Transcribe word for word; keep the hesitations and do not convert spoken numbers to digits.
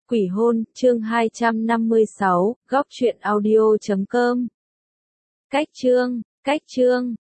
Quỷ hôn, chương hai trăm năm mươi sáu, góc truyện audio chấm com. Cách chương, cách chương,